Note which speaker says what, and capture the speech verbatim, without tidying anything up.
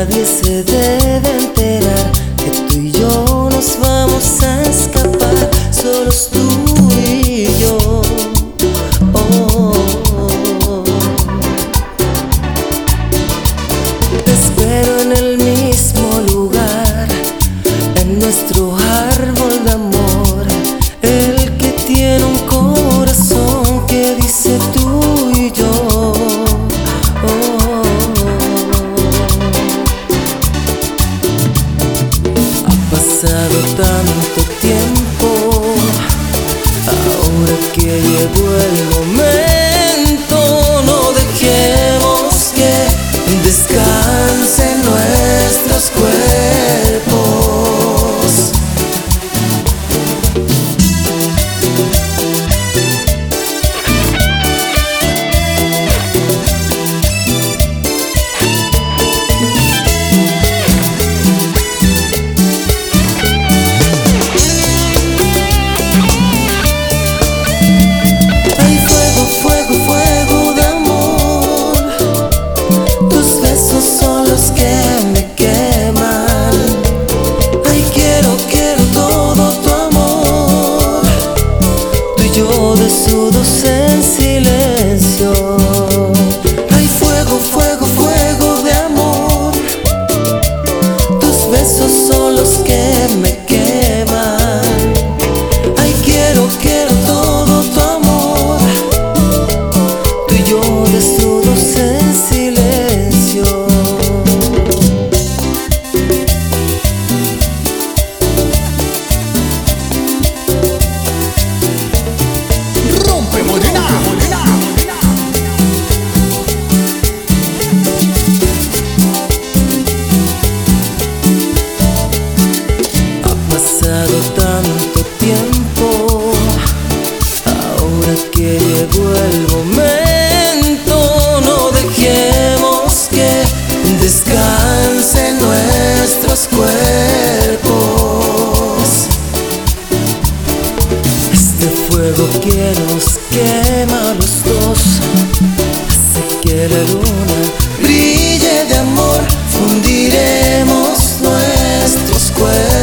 Speaker 1: Nadie se debe enterar que tú y yo nos vamos a escapar, solos tú y yo. Oh, oh, oh. Te espero en el mismo lugar, en nuestro árbol de amor, el que tiene un corazón que dice tú y yo. Pasado tanto tiempo, ahora que llegó el momento, no dejemos que descansen nuestros cuerpos. Desnudos en silencio, hay fuego, fuego, fuego de amor. Tus besos son los que me queman. Ay, quiero, quiero todo tu amor. Tú y yo desnudos en silencio. Pasado tanto tiempo, ahora que llegó el momento, no dejemos que descansen nuestros cuerpos. Este fuego que nos quema a los dos hace que la luna brille de amor, fundiremos nuestros cuerpos.